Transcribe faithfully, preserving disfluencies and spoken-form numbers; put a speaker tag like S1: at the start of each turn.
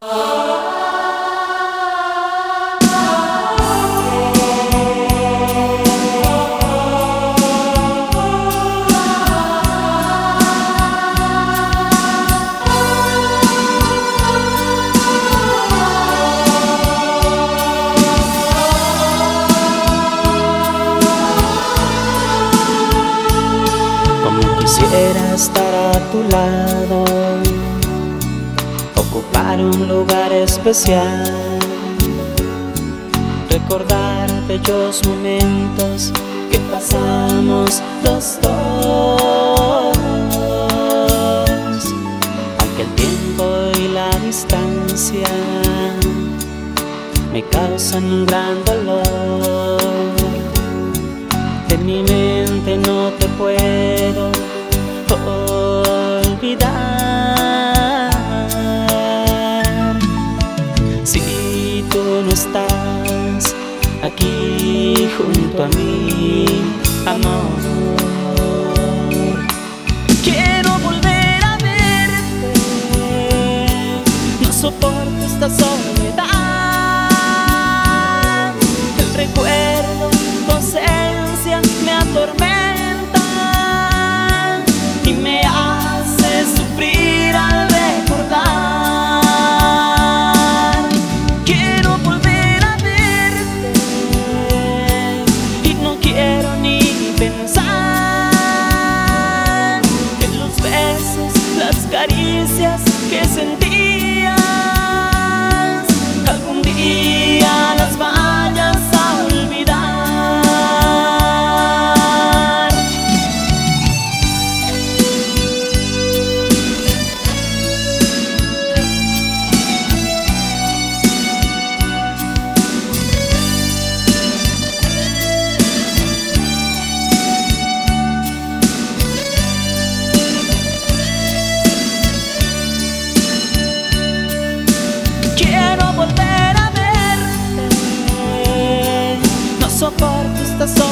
S1: Quisiera estar a tu lado, ocupar un lugar especial, recordar bellos momentos que pasamos los dos. Aunque el tiempo y la distancia me causan un gran dolor, de mi mente no te puedo olvidar. Si tú no estás aquí junto a mí, amor, quiero volver a verte. No soporto esta soledad. El recuerdo, tu ausencia me atormenta y me hace sufrir al recordar. Quiero volver a verte y no quiero ni pensar en los besos, las caricias que sentías. Algún día las vayas a olvidar. Quiero volver a verte, no soporto esta soledad.